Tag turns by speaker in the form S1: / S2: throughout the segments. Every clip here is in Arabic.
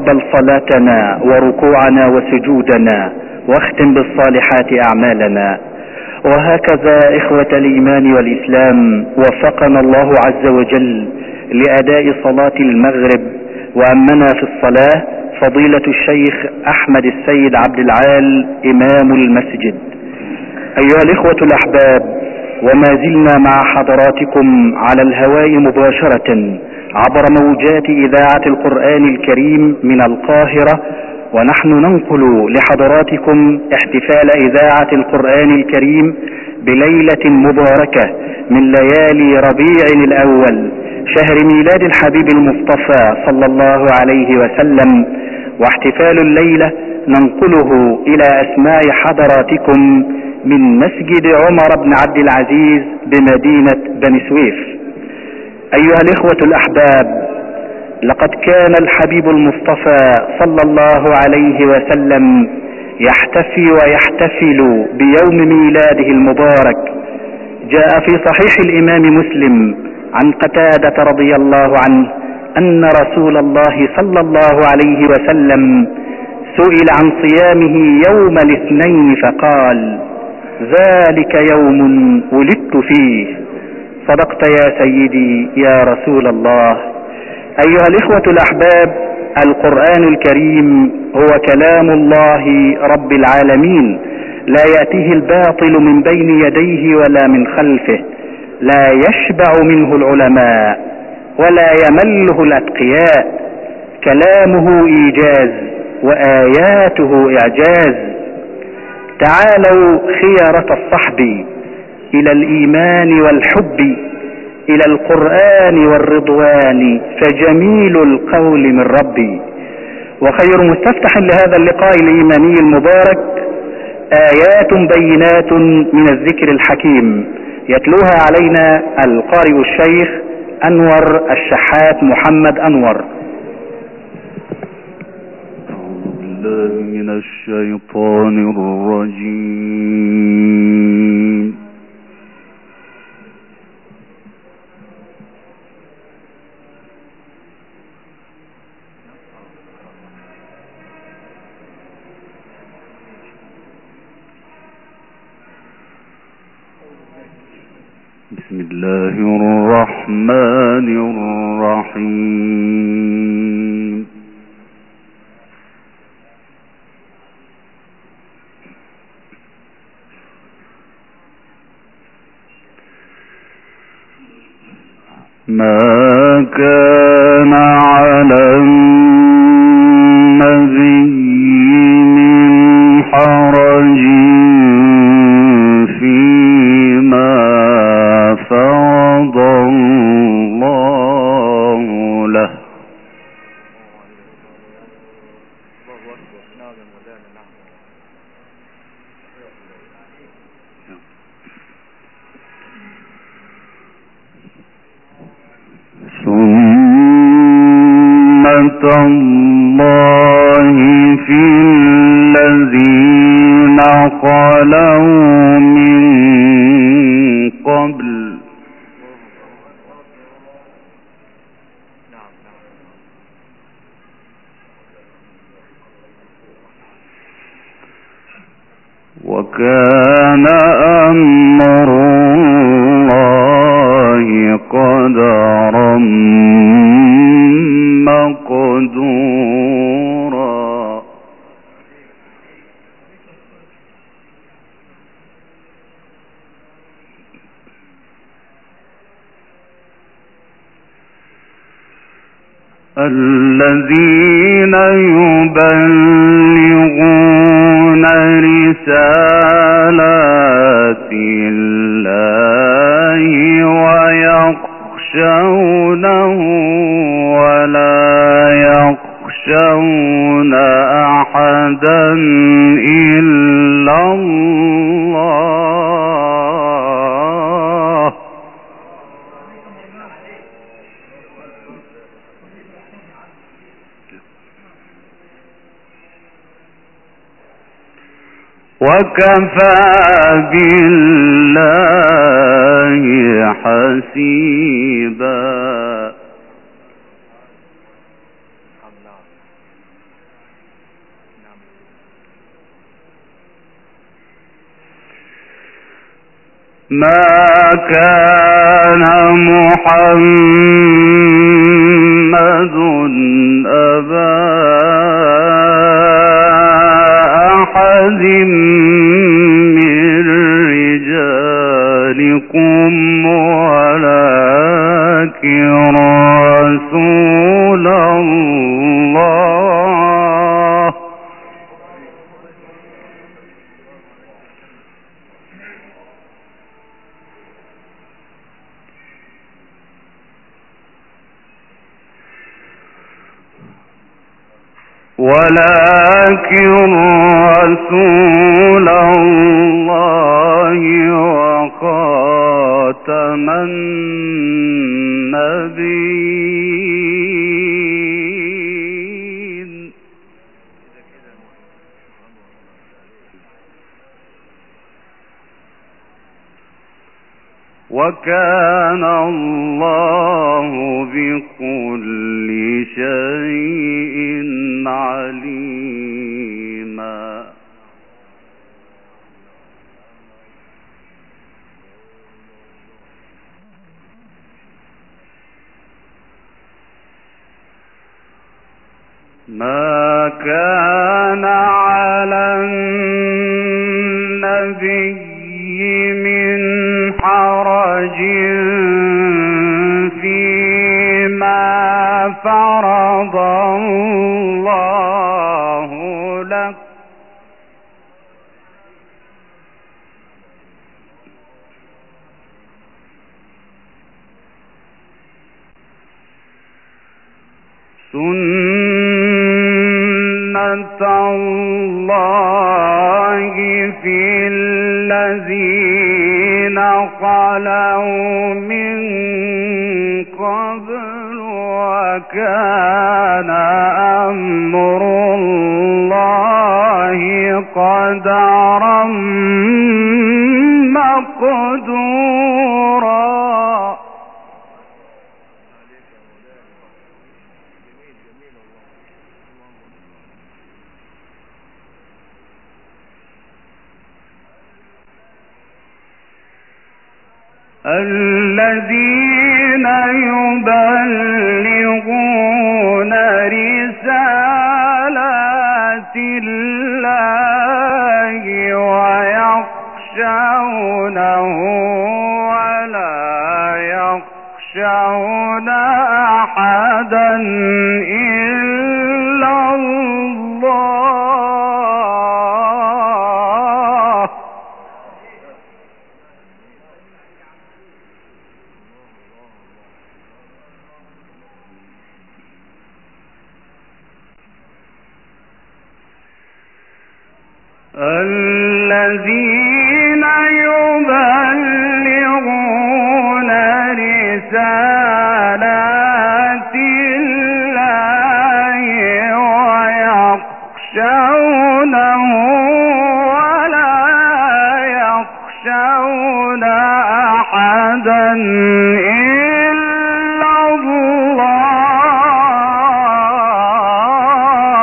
S1: وتقبل صلاتنا وركوعنا وسجودنا، واختم بالصالحات أعمالنا. وهكذا إخوة الإيمان والإسلام وفقنا الله عز وجل لأداء صلاة المغرب، وأمنا في الصلاة فضيلة الشيخ أحمد السيد عبد العال إمام المسجد. أيها الإخوة الأحباب، وما زلنا مع حضراتكم على الهواء مباشرة عبر موجات إذاعة القرآن الكريم من القاهرة، ونحن ننقل لحضراتكم احتفال إذاعة القرآن الكريم بليلة مباركة من ليالي ربيع الأول، شهر ميلاد الحبيب المصطفى صلى الله عليه وسلم. واحتفال الليلة ننقله إلى أسماع حضراتكم من مسجد عمر بن عبد العزيز بمدينة بني سويف. أيها الإخوة الأحباب، لقد كان الحبيب المصطفى صلى الله عليه وسلم يحتفي ويحتفل بيوم ميلاده المبارك. جاء في صحيح الإمام مسلم عن قتادة رضي الله عنه أن رسول الله صلى الله عليه وسلم سئل عن صيامه يوم الاثنين فقال: ذلك يوم ولدت فيه. صدقت يا سيدي يا رسول الله. أيها الإخوة الأحباب، القرآن الكريم هو كلام الله رب العالمين، لا يأتيه الباطل من بين يديه ولا من خلفه، لا يشبع منه العلماء ولا يمله الأتقياء. كلامه إيجاز وآياته إعجاز. تعالوا خيرة الصحب إلى الإيمان والحب، إلى القرآن والرضوان، فجميل القول من ربي. وخير مستفتح لهذا اللقاء الإيماني المبارك آيات بينات من الذكر الحكيم، يتلوها علينا القارئ الشيخ أنور الشحات محمد أنور.
S2: من الشيطان الرجيم. بسم الله الرحمن الرحيم. ما كان على النبي من حرج فيما فرض الله له. سنة الله في الذين خلوا من قبل وكان أمر الله قدرا مقدورا. الذين يبلغون رسالات الله ويخشونه ولا يخشون أحدا إلا الله. وكفى بالله حسيبا. ما كان محمد أبا أحد من رجالكم ولكن رسول الله وخاتم النبيين وكان الله بكل شيء عليما. ما كان على النبي من حرج فيما فرض الله لك سنة الله في الذين خلوا من قبل وكان أمر الله قدرا مقدورا. الذين يبلغون رسالات الله ويخشونه ولا يخشون أحدا إلا الله. الذين يبلغون رسالات الله ويخشونه ولا يخشون أحدا إلا الله.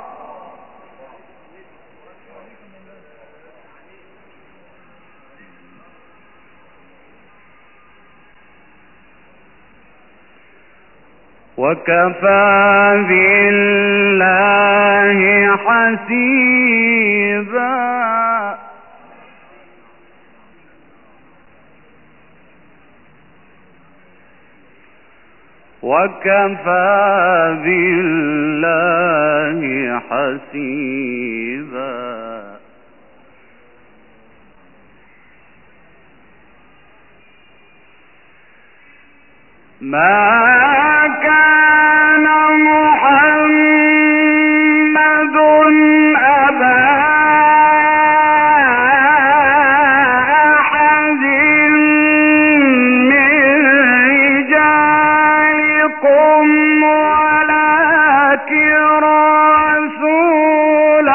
S2: وكفى بالله حسيبا. وكفى بالله حسيبا. ما كان محمد أبا أحد من رجالكم ولكن رسول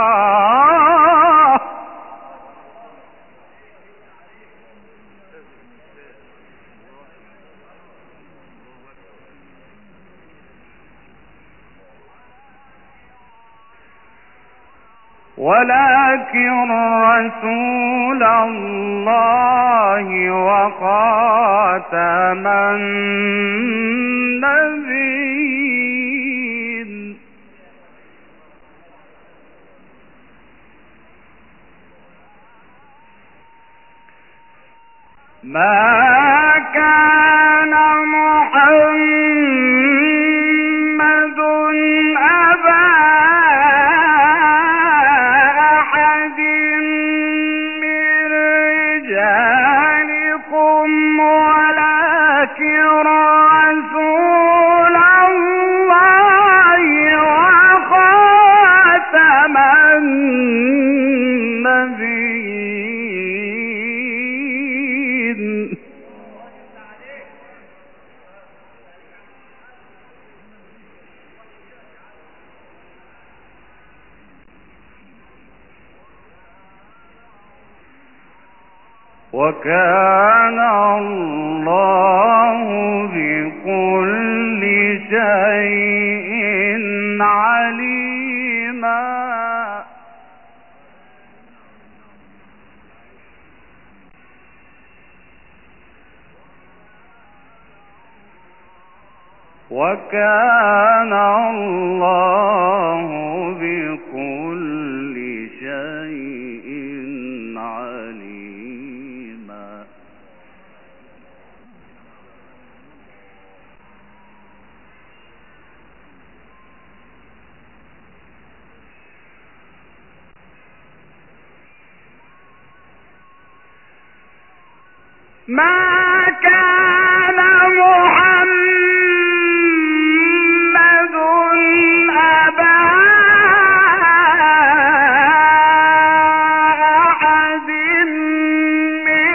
S2: الله ولكن رسول الله وخاتم النبيين. ما كان محمد أبا أحد من رجالكم ولكن رسول الله وخاتم النبيين. وكان الله بكل شيء عليما. وكان الله بكل شيء عليما. ما كان محمد أبا أحد من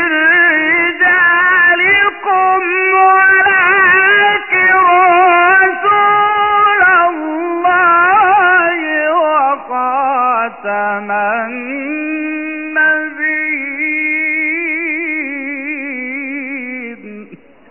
S2: رجالكم ولكن رسول الله وخاتم النبيين.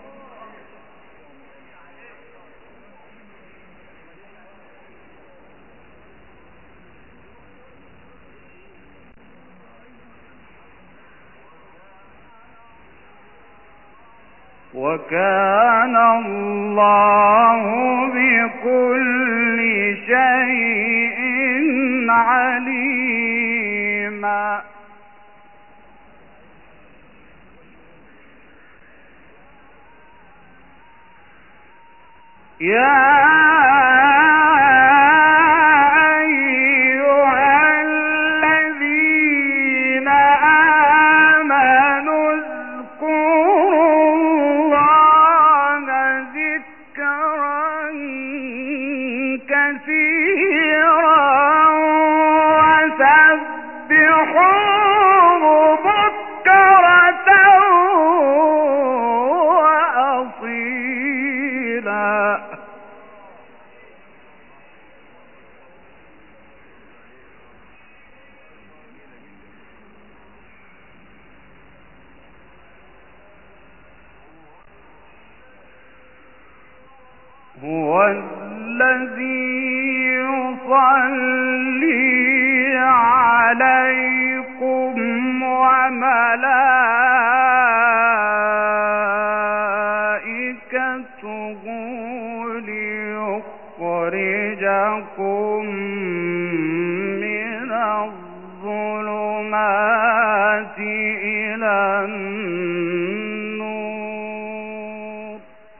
S2: وكان الله بكل شيء عليما. يا أيها الذين آمنوا اذكروا الله ذكرا كثيرا وسبحوه بكرة وأصيلا. هو الذي يصلي عليكم وملائكته ليخرجكم من الظلمات إلى النور.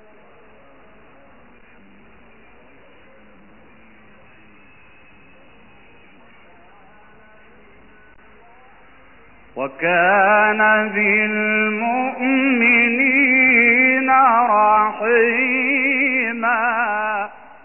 S2: وكان بالمؤمنين رحيما.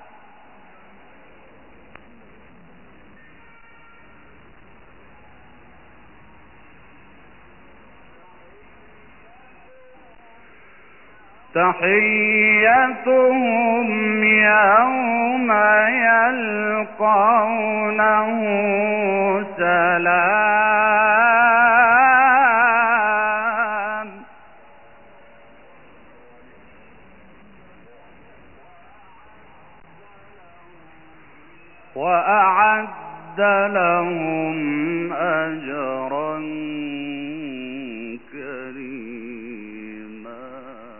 S2: تحيتهم يوم يلقونه سلام. وأعد وأعد لهم أجرا كريما.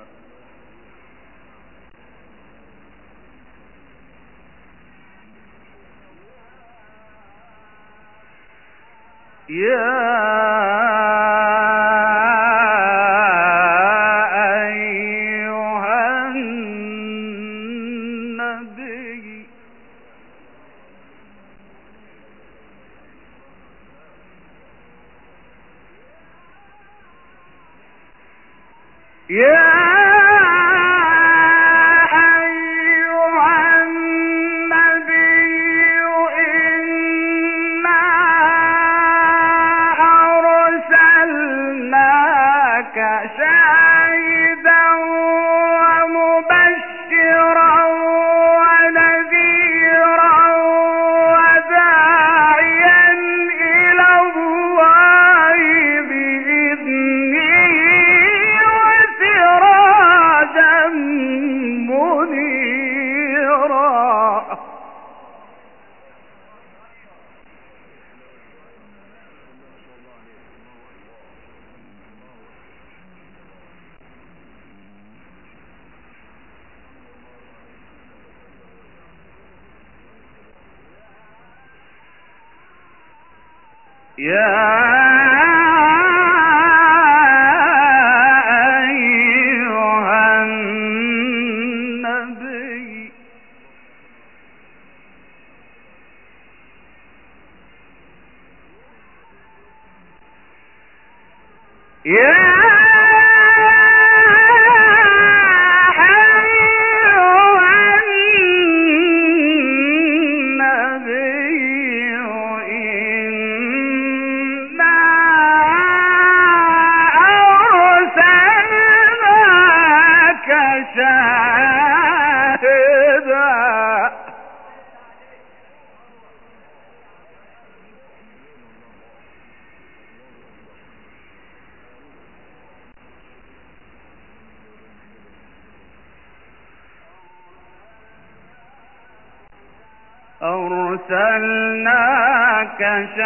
S2: أرسلناك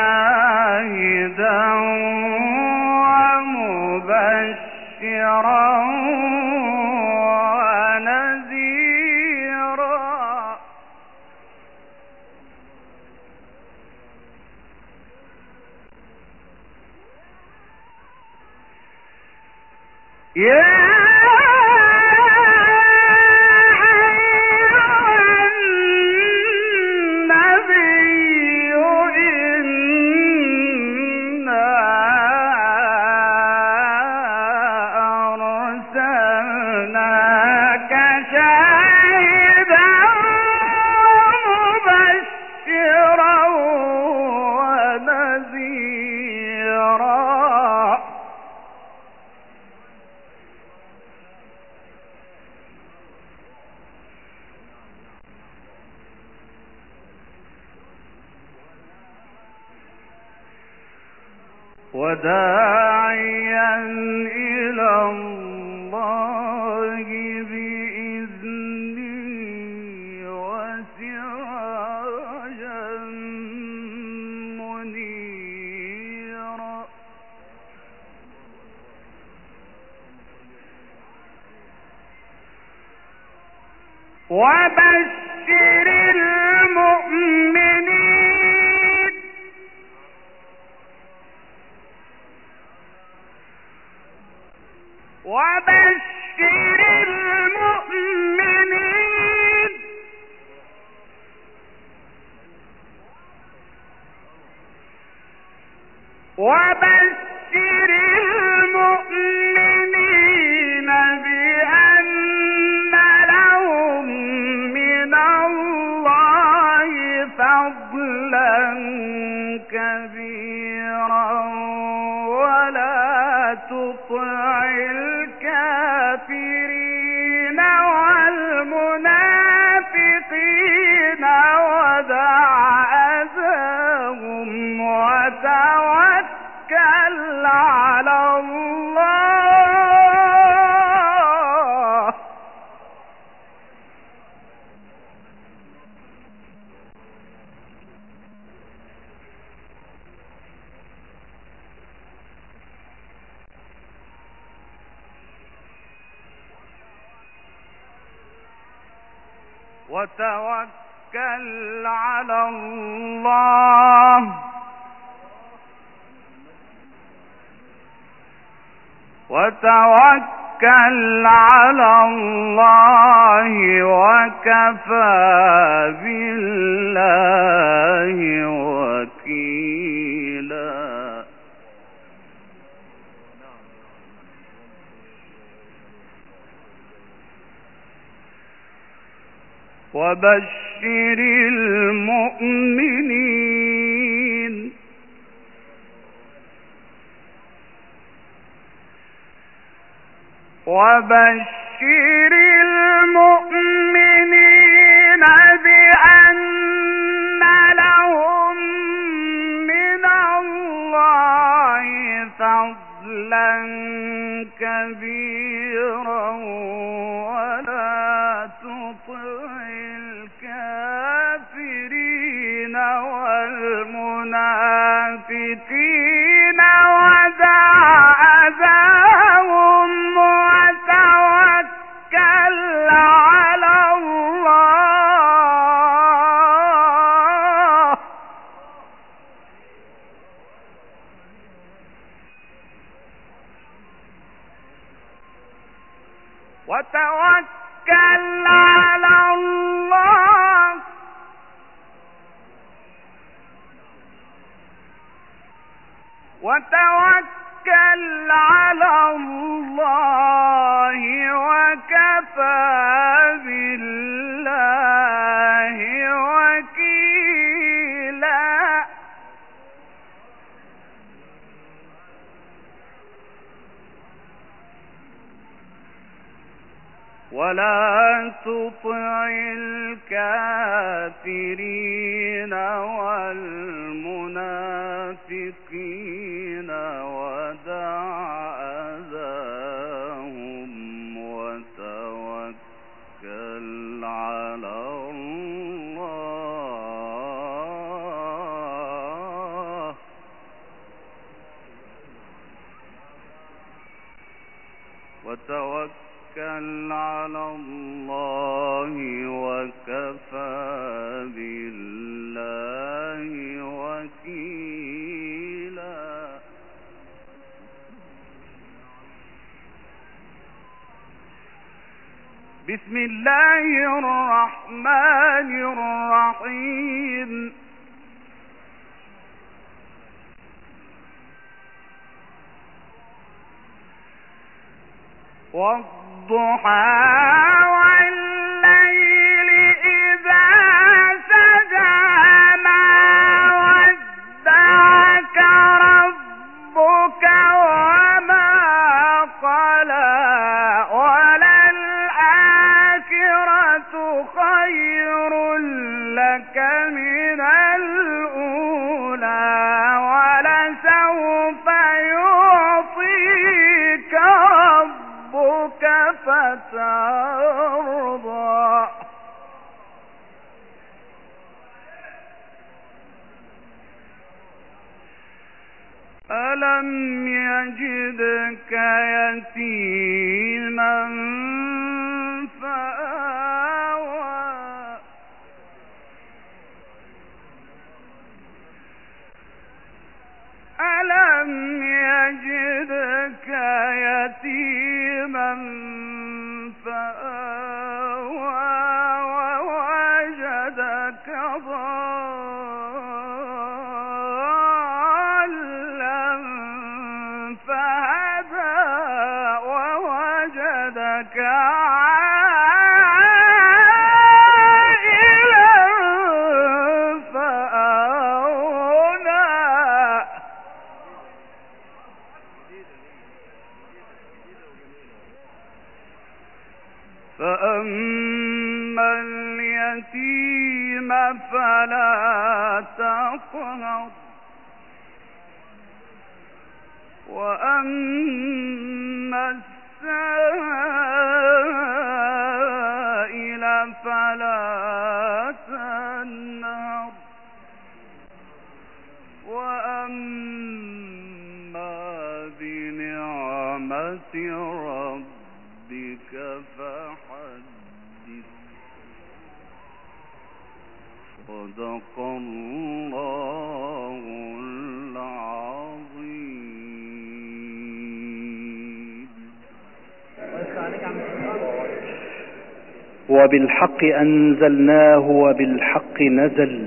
S2: شاهدا ومبشرا ونذيرا. وداعيا إلى الله بإذنه وسراجا منيرا. وبشر المؤمنين وبشر المؤمنين وبشر المؤمنين بأن لهم من الله فضلا كبيرا ولا تطع الكافرين والمنافقين ودع أذاهم وتوكل وتوكل على الله وكفى بالله وكيلا. وبشر المؤمنين بأن لهم من الله فضلا كبيرا ولا تطع الكافرين والمنافقين ودع أذاهم وتوكل على الله وتوكل على الله وكفى بالله وكيلا. ولا تطع الكافرين والمنافقين ودع أذاهم وتوكل على الله وكفى بالله وكيلا. بسم الله الرحمن الرحيم. والضحى والليل إذا سجى ما ودعك ربك وما قلى وللآخرة خير لك من الأولى ولسوف يعطيك ربك فترضى. ألم يجدك يتيما فآوى ألم يجدك يتيما فآوى ووجدك ضالا فهدى ووجدك عائلا فأغنى. فأما اليتيم فلا تقهر وأما السائل فلا تنهر وأما بنعمة ربك فحدث. فأما اليتيم فلا تقهر وأما السائل فلا تنهر وأما بنعمة ربك فحدث. صدق الله العظيم.
S1: وبالحق أنزلناه وبالحق نزل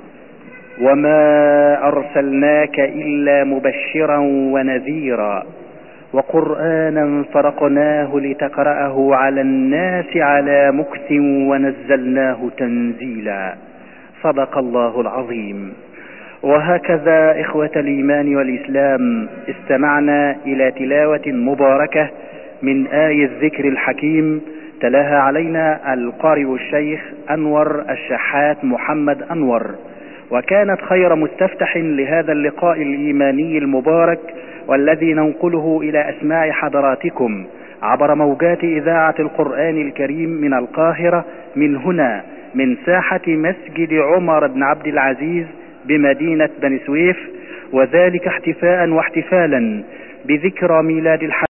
S1: وما أرسلناك إلا مبشرا ونذيرا وقرآنا فرقناه لتقرأه على الناس على مكث ونزلناه تنزيلا. صدق الله العظيم. وهكذا إخوة الإيمان والإسلام استمعنا إلى تلاوة مباركة من آية الذكر الحكيم تلاها علينا القارئ الشيخ أنور الشحات محمد أنور، وكانت خير مستفتح لهذا اللقاء الإيماني المبارك والذي ننقله إلى أسماع حضراتكم عبر موجات إذاعة القرآن الكريم من القاهرة، من هنا من ساحة مسجد عمر بن عبد العزيز بمدينة بني سويف، وذلك احتفاء واحتفالا بذكرى ميلاد